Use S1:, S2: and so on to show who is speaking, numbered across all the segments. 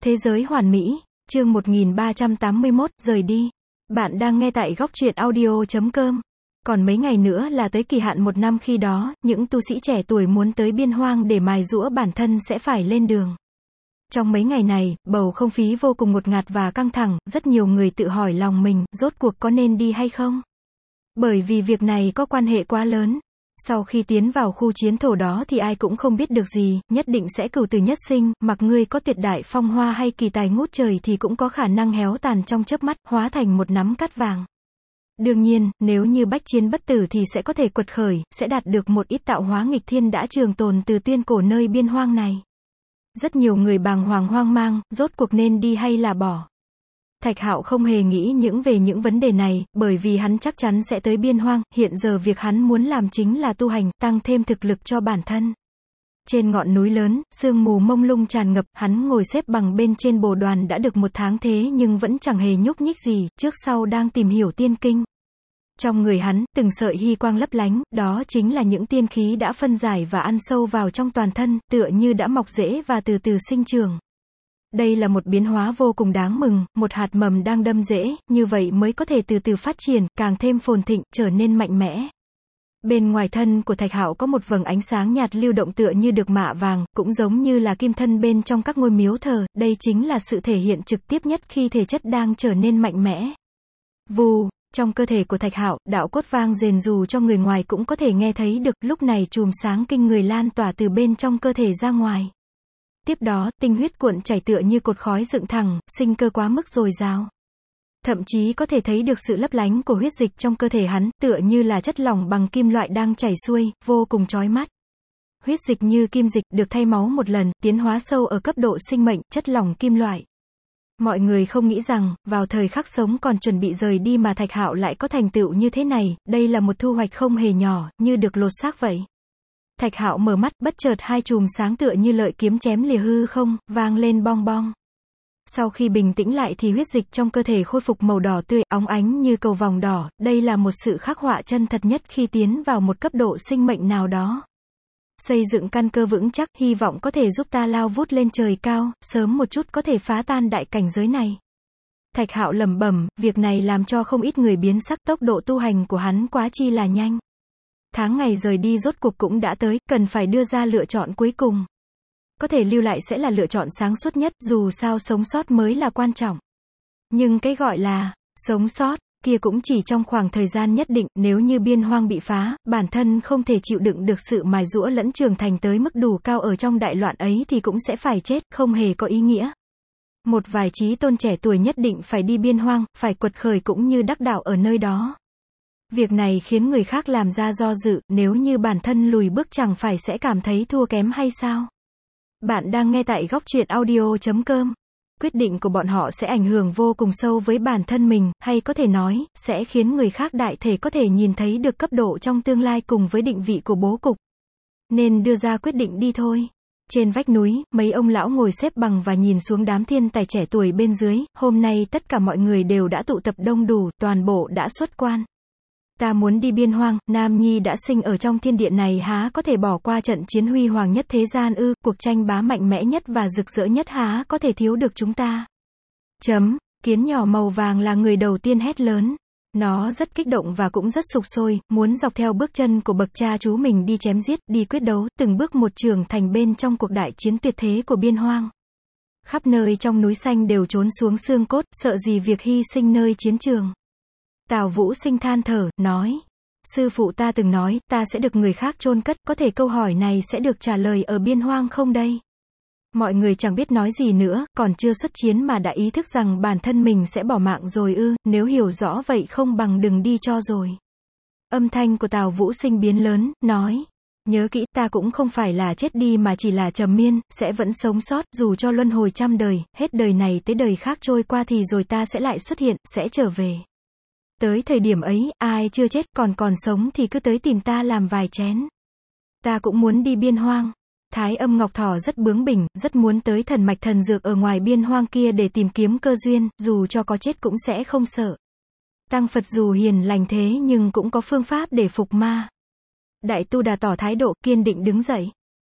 S1: Thế giới hoàn mỹ, chương 1381, rời đi. Bạn đang nghe tại góc truyện audio.com. Còn mấy ngày nữa là tới kỳ hạn 1 năm, khi đó, những tu sĩ trẻ tuổi muốn tới Biên Hoang để mài giũa bản thân sẽ phải lên đường. Trong mấy ngày này, bầu không khí vô cùng ngột ngạt và căng thẳng, rất nhiều người tự hỏi lòng mình, rốt cuộc có nên đi hay không? Bởi vì việc này có quan hệ quá lớn. Sau khi tiến vào khu chiến thổ đó thì ai cũng không biết được gì, nhất định sẽ cửu tử nhất sinh, mặc ngươi có tuyệt đại phong hoa hay kỳ tài ngút trời thì cũng có khả năng héo tàn trong chớp mắt, hóa thành một nắm cát vàng. Đương nhiên, nếu như bách chiến bất tử thì sẽ có thể quật khởi, sẽ đạt được một ít tạo hóa nghịch thiên đã trường tồn từ tuyên cổ nơi Biên Hoang này. Rất nhiều người bàng hoàng hoang mang, rốt cuộc nên đi hay là bỏ. Thạch Hạo không hề nghĩ về những vấn đề này, bởi vì hắn chắc chắn sẽ tới Biên Hoang, hiện giờ việc hắn muốn làm chính là tu hành, tăng thêm thực lực cho bản thân. Trên ngọn núi lớn, sương mù mông lung tràn ngập, hắn ngồi xếp bằng bên trên bồ đoàn đã được 1 tháng thế nhưng vẫn chẳng hề nhúc nhích gì, trước sau đang tìm hiểu tiên kinh. Trong người hắn, từng sợi hy quang lấp lánh, đó chính là những tiên khí đã phân giải và ăn sâu vào trong toàn thân, tựa như đã mọc rễ và từ từ sinh trưởng. Đây là một biến hóa vô cùng đáng mừng, một hạt mầm đang đâm rễ, như vậy mới có thể từ từ phát triển, càng thêm phồn thịnh, trở nên mạnh mẽ. Bên ngoài thân của Thạch Hạo có một vầng ánh sáng nhạt lưu động tựa như được mạ vàng, cũng giống như là kim thân bên trong các ngôi miếu thờ, đây chính là sự thể hiện trực tiếp nhất khi thể chất đang trở nên mạnh mẽ. Vù, trong cơ thể của Thạch Hạo, đạo cốt vang rền dù cho người ngoài cũng có thể nghe thấy được, lúc này chùm sáng kinh người lan tỏa từ bên trong cơ thể ra ngoài. Tiếp đó, tinh huyết cuộn chảy tựa như cột khói dựng thẳng, sinh cơ quá mức dồi dào. Thậm chí có thể thấy được sự lấp lánh của huyết dịch trong cơ thể hắn, tựa như là chất lỏng bằng kim loại đang chảy xuôi, vô cùng chói mắt. Huyết dịch như kim dịch, được thay máu một lần, tiến hóa sâu ở cấp độ sinh mệnh, chất lỏng kim loại. Mọi người không nghĩ rằng, vào thời khắc sống còn chuẩn bị rời đi mà Thạch Hạo lại có thành tựu như thế này, đây là một thu hoạch không hề nhỏ, như được lột xác vậy. Thạch Hạo mở mắt, bất chợt hai chùm sáng tựa như lợi kiếm chém lìa hư không, vang lên bong bong. Sau khi bình tĩnh lại thì huyết dịch trong cơ thể khôi phục màu đỏ tươi, óng ánh như cầu vòng đỏ, đây là một sự khắc họa chân thật nhất khi tiến vào một cấp độ sinh mệnh nào đó. Xây dựng căn cơ vững chắc, hy vọng có thể giúp ta lao vút lên trời cao, sớm một chút có thể phá tan đại cảnh giới này. Thạch Hạo lẩm bẩm, việc này làm cho không ít người biến sắc, tốc độ tu hành của hắn quá chi là nhanh. Tháng ngày rời đi rốt cuộc cũng đã tới, cần phải đưa ra lựa chọn cuối cùng. Có thể lưu lại sẽ là lựa chọn sáng suốt nhất, dù sao sống sót mới là quan trọng. Nhưng cái gọi là sống sót kia cũng chỉ trong khoảng thời gian nhất định, nếu như Biên Hoang bị phá, bản thân không thể chịu đựng được sự mài giũa lẫn trưởng thành tới mức đủ cao ở trong đại loạn ấy thì cũng sẽ phải chết, không hề có ý nghĩa. Một vài chí tôn trẻ tuổi nhất định phải đi Biên Hoang, phải quật khởi cũng như đắc đạo ở nơi đó. Việc này khiến người khác làm ra do dự, nếu như bản thân lùi bước chẳng phải sẽ cảm thấy thua kém hay sao? Bạn đang nghe tại góc truyện audio.com. Quyết định của bọn họ sẽ ảnh hưởng vô cùng sâu với bản thân mình, hay có thể nói, sẽ khiến người khác đại thể có thể nhìn thấy được cấp độ trong tương lai cùng với định vị của bố cục. Nên đưa ra quyết định đi thôi. Trên vách núi, mấy ông lão ngồi xếp bằng và nhìn xuống đám thiên tài trẻ tuổi bên dưới, hôm nay tất cả mọi người đều đã tụ tập đông đủ, toàn bộ đã xuất quan. Ta muốn đi Biên Hoang, Nam Nhi đã sinh ở trong thiên địa này há có thể bỏ qua trận chiến huy hoàng nhất thế gian ư, cuộc tranh bá mạnh mẽ nhất và rực rỡ nhất há có thể thiếu được chúng ta. Kiến nhỏ màu vàng là người đầu tiên hét lớn. Nó rất kích động và cũng rất sục sôi, muốn dọc theo bước chân của bậc cha chú mình đi chém giết, đi quyết đấu, từng bước một trưởng thành bên trong cuộc đại chiến tuyệt thế của Biên Hoang. Khắp nơi trong núi xanh đều trốn xuống xương cốt, sợ gì việc hy sinh nơi chiến trường. Tào Vũ Sinh than thở, nói, sư phụ ta từng nói, ta sẽ được người khác chôn cất, có thể câu hỏi này sẽ được trả lời ở Biên Hoang không đây? Mọi người chẳng biết nói gì nữa, còn chưa xuất chiến mà đã ý thức rằng bản thân mình sẽ bỏ mạng rồi ư, nếu hiểu rõ vậy không bằng đừng đi cho rồi. Âm thanh của Tào Vũ Sinh biến lớn, nói, nhớ kỹ, ta cũng không phải là chết đi mà chỉ là trầm miên, sẽ vẫn sống sót, dù cho luân hồi trăm đời, hết đời này tới đời khác trôi qua thì rồi ta sẽ lại xuất hiện, sẽ trở về. Tới thời điểm ấy, ai chưa chết còn sống thì cứ tới tìm ta làm vài chén. Ta cũng muốn đi Biên Hoang. Thái Âm Ngọc Thỏ rất bướng bỉnh, rất muốn tới thần mạch thần dược ở ngoài Biên Hoang kia để tìm kiếm cơ duyên, dù cho có chết cũng sẽ không sợ. Tăng Phật dù hiền lành thế nhưng cũng có phương pháp để phục ma. Đại Tu Đà tỏ thái độ, kiên định đứng dậy.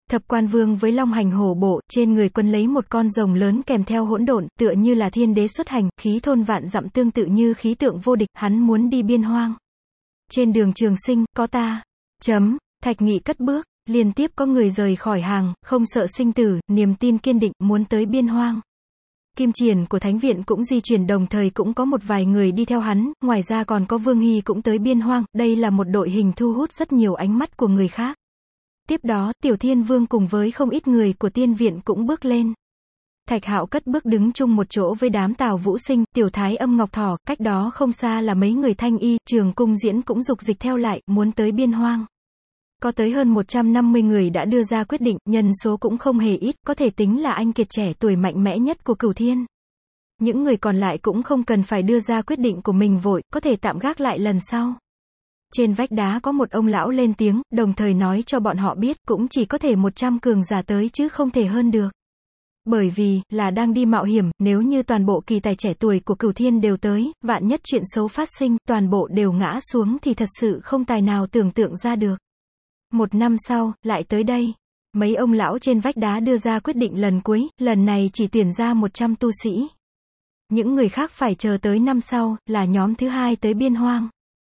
S1: Thập Quan Vương với long hành hổ bộ, trên người quân lấy một con rồng lớn kèm theo hỗn độn, tựa như là thiên đế xuất hành, khí thôn vạn dặm tương tự như khí tượng vô địch, hắn muốn đi biên hoang. Trên đường trường sinh, có ta. Thạch Nghị cất bước, liên tiếp có người rời khỏi hàng, không sợ sinh tử, niềm tin kiên định, muốn tới biên hoang. Kim Triển của Thánh viện cũng di chuyển, đồng thời cũng có một vài người đi theo hắn, ngoài ra còn có Vương Hy cũng tới biên hoang, đây là một đội hình thu hút rất nhiều ánh mắt của người khác. Tiếp đó, Tiểu Thiên Vương cùng với không ít người của tiên viện cũng bước lên. Thạch Hạo cất bước đứng chung một chỗ với đám Tào Vũ Sinh, Tiểu Thái Âm Ngọc Thỏ, cách đó không xa là mấy người Thanh Y, Trường Cung Diễn cũng dục dịch theo lại, muốn tới biên hoang. Có tới hơn 150 người đã đưa ra quyết định, nhân số cũng không hề ít, có thể tính là anh kiệt trẻ tuổi mạnh mẽ nhất của Cửu Thiên. Những người còn lại cũng không cần phải đưa ra quyết định của mình vội, có thể tạm gác lại lần sau. Trên vách đá có một ông lão lên tiếng, đồng thời nói cho bọn họ biết, cũng chỉ có thể 100 cường giả tới chứ không thể hơn được. Bởi vì, là đang đi mạo hiểm, nếu như toàn bộ kỳ tài trẻ tuổi của Cửu Thiên đều tới, vạn nhất chuyện xấu phát sinh, toàn bộ đều ngã xuống thì thật sự không tài nào tưởng tượng ra được. 1 năm sau, lại tới đây. Mấy ông lão trên vách đá đưa ra quyết định lần cuối, lần này chỉ tuyển ra 100 tu sĩ. Những người khác phải chờ tới năm sau, là nhóm thứ 2 tới biên hoang.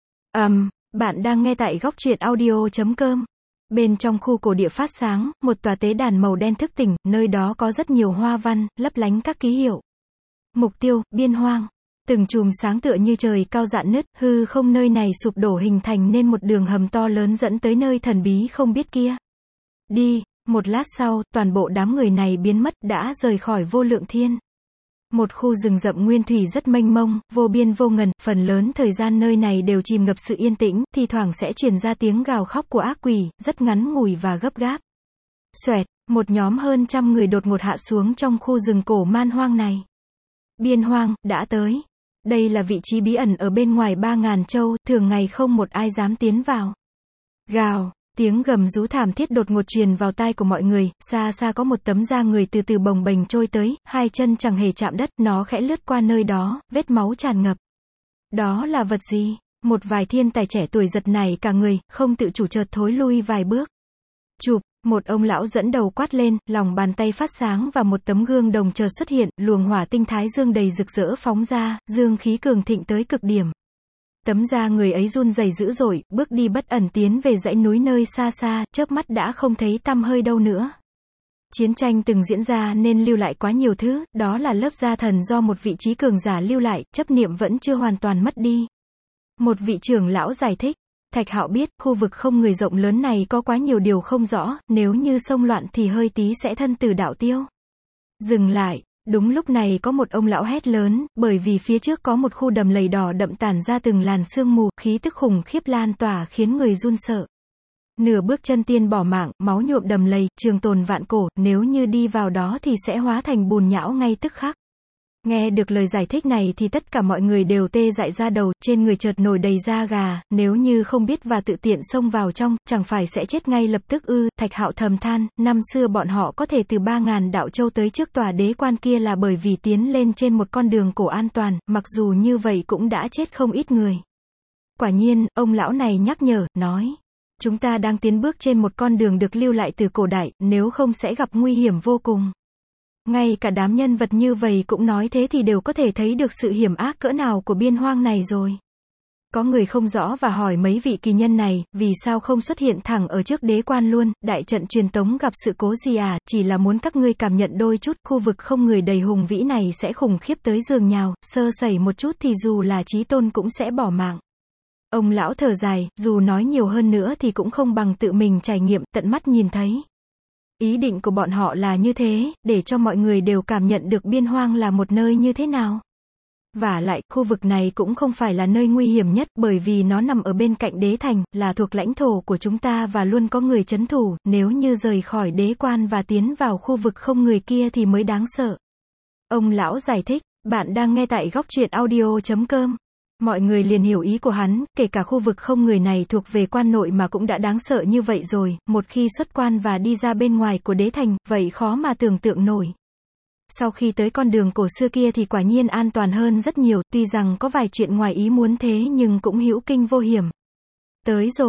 S1: Bạn đang nghe tại góc truyện audio.com. Bên trong khu cổ địa phát sáng, một tòa tế đàn màu đen thức tỉnh, nơi đó có rất nhiều hoa văn, lấp lánh các ký hiệu. Mục tiêu, biên hoang. Từng chùm sáng tựa như trời cao rạn nứt, hư không nơi này sụp đổ hình thành nên một đường hầm to lớn dẫn tới nơi thần bí không biết kia. Đi, một lát sau, toàn bộ đám người này biến mất, đã rời khỏi Vô Lượng Thiên. Một khu rừng rậm nguyên thủy rất mênh mông, vô biên vô ngần, phần lớn thời gian nơi này đều chìm ngập sự yên tĩnh, thì thoảng sẽ truyền ra tiếng gào khóc của ác quỷ, rất ngắn ngủi và gấp gáp. Xoẹt, một nhóm hơn 100 người đột ngột hạ xuống trong khu rừng cổ man hoang này. Biên hoang, đã tới. Đây là vị trí bí ẩn ở bên ngoài 3.000 châu, thường ngày không một ai dám tiến vào. Gào, tiếng gầm rú thảm thiết đột ngột truyền vào tai của mọi người, xa xa có một tấm da người từ từ bồng bềnh trôi tới, hai chân chẳng hề chạm đất, nó khẽ lướt qua nơi đó, vết máu tràn ngập. Đó là vật gì? Một vài thiên tài trẻ tuổi giật nảy cả người, không tự chủ chợt thối lui vài bước. Chụp, một ông lão dẫn đầu quát lên, lòng bàn tay phát sáng và một tấm gương đồng chợt xuất hiện, luồng hỏa tinh thái dương đầy rực rỡ phóng ra, dương khí cường thịnh tới cực điểm. Tấm da người ấy run rẩy dữ dội, bước đi bất ẩn tiến về dãy núi nơi xa xa, chớp mắt đã không thấy tăm hơi đâu nữa. Chiến tranh từng diễn ra nên lưu lại quá nhiều thứ, đó là lớp da thần do một vị trí cường giả lưu lại, chấp niệm vẫn chưa hoàn toàn mất đi. Một vị trưởng lão giải thích. Thạch Hạo biết, khu vực không người rộng lớn này có quá nhiều điều không rõ, nếu như xông loạn thì hơi tí sẽ thân tử đạo tiêu. Dừng lại, đúng lúc này có một ông lão hét lớn, bởi vì phía trước có một khu đầm lầy đỏ đậm tản ra từng làn sương mù, khí tức khủng khiếp lan tỏa khiến người run sợ. Nửa bước chân tiên bỏ mạng, máu nhuộm đầm lầy, trường tồn vạn cổ, nếu như đi vào đó thì sẽ hóa thành bùn nhão ngay tức khắc. Nghe được lời giải thích này thì tất cả mọi người đều tê dại ra đầu, trên người chợt nổi đầy da gà, nếu như không biết và tự tiện xông vào trong, chẳng phải sẽ chết ngay lập tức ư? Thạch Hạo thầm than, năm xưa bọn họ có thể từ 3.000 đạo châu tới trước tòa đế quan kia là bởi vì tiến lên trên một con đường cổ an toàn, mặc dù như vậy cũng đã chết không ít người. Quả nhiên, ông lão này nhắc nhở, nói, chúng ta đang tiến bước trên một con đường được lưu lại từ cổ đại, nếu không sẽ gặp nguy hiểm vô cùng. Ngay cả đám nhân vật như vậy cũng nói thế thì đều có thể thấy được sự hiểm ác cỡ nào của biên hoang này rồi. Có người không rõ và hỏi mấy vị kỳ nhân này, vì sao không xuất hiện thẳng ở trước đế quan luôn, đại trận truyền tống gặp sự cố gì à, chỉ là muốn các ngươi cảm nhận đôi chút, khu vực không người đầy hùng vĩ này sẽ khủng khiếp tới giường nhào, sơ sẩy một chút thì dù là chí tôn cũng sẽ bỏ mạng. Ông lão thở dài, dù nói nhiều hơn nữa thì cũng không bằng tự mình trải nghiệm, tận mắt nhìn thấy. Ý định của bọn họ là như thế, để cho mọi người đều cảm nhận được biên hoang là một nơi như thế nào. Vả lại, khu vực này cũng không phải là nơi nguy hiểm nhất, bởi vì nó nằm ở bên cạnh đế thành, là thuộc lãnh thổ của chúng ta và luôn có người trấn thủ, nếu như rời khỏi đế quan và tiến vào khu vực không người kia thì mới đáng sợ. Ông lão giải thích, bạn đang nghe tại góc truyện audio.com. Mọi người liền hiểu ý của hắn, kể cả khu vực không người này thuộc về quan nội mà cũng đã đáng sợ như vậy rồi, một khi xuất quan và đi ra bên ngoài của đế thành, vậy khó mà tưởng tượng nổi. Sau khi tới con đường cổ xưa kia thì quả nhiên an toàn hơn rất nhiều, tuy rằng có vài chuyện ngoài ý muốn thế nhưng cũng hữu kinh vô hiểm. Tới rồi,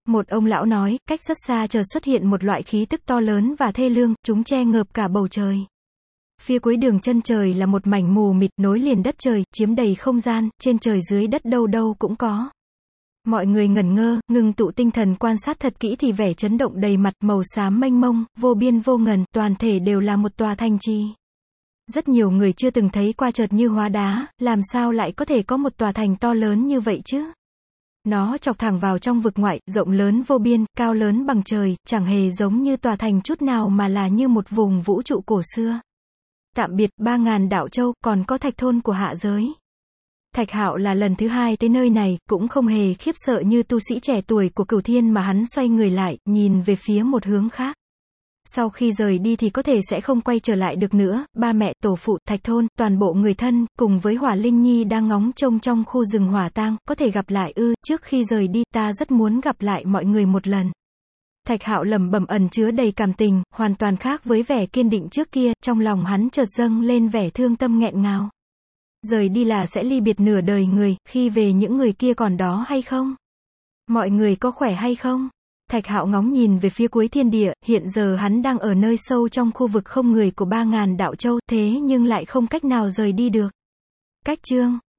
S1: Một ông lão nói, cách rất xa chợt xuất hiện một loại khí tức to lớn và thê lương, chúng che ngợp cả bầu trời. Phía cuối đường chân trời là một mảnh mù mịt nối liền đất trời, chiếm đầy không gian, trên trời dưới đất đâu đâu cũng có. Mọi người ngẩn ngơ, ngừng tụ tinh thần quan sát thật kỹ thì vẻ chấn động đầy mặt, màu xám mênh mông, vô biên vô ngần, toàn thể đều là một tòa thành trì. Rất nhiều người chưa từng thấy qua chợt như hóa đá, làm sao lại có thể có một tòa thành to lớn như vậy chứ? Nó chọc thẳng vào trong vực ngoại, rộng lớn vô biên, cao lớn bằng trời, chẳng hề giống như tòa thành chút nào mà là như một vùng vũ trụ cổ xưa. Tạm biệt 3.000 đạo châu, còn có thạch thôn của hạ giới. Thạch Hạo là lần thứ 2 tới nơi này, cũng không hề khiếp sợ như tu sĩ trẻ tuổi của Cửu Thiên mà hắn xoay người lại, nhìn về phía một hướng khác. Sau khi rời đi thì có thể sẽ không quay trở lại được nữa, ba mẹ, tổ phụ, Thạch Thôn, toàn bộ người thân, cùng với Hỏa Linh Nhi đang ngóng trông trong khu rừng hỏa tang, có thể gặp lại ư, trước khi rời đi, ta rất muốn gặp lại mọi người một lần. Thạch Hạo lẩm bẩm ẩn chứa đầy cảm tình, hoàn toàn khác với vẻ kiên định trước kia, trong lòng hắn chợt dâng lên vẻ thương tâm nghẹn ngào. Rời đi là sẽ ly biệt nửa đời người, khi về những người kia còn đó hay không? Mọi người có khỏe hay không? Thạch Hạo ngóng nhìn về phía cuối thiên địa, hiện giờ hắn đang ở nơi sâu trong khu vực không người của 3.000 đạo châu, thế nhưng lại không cách nào rời đi được. Cách chương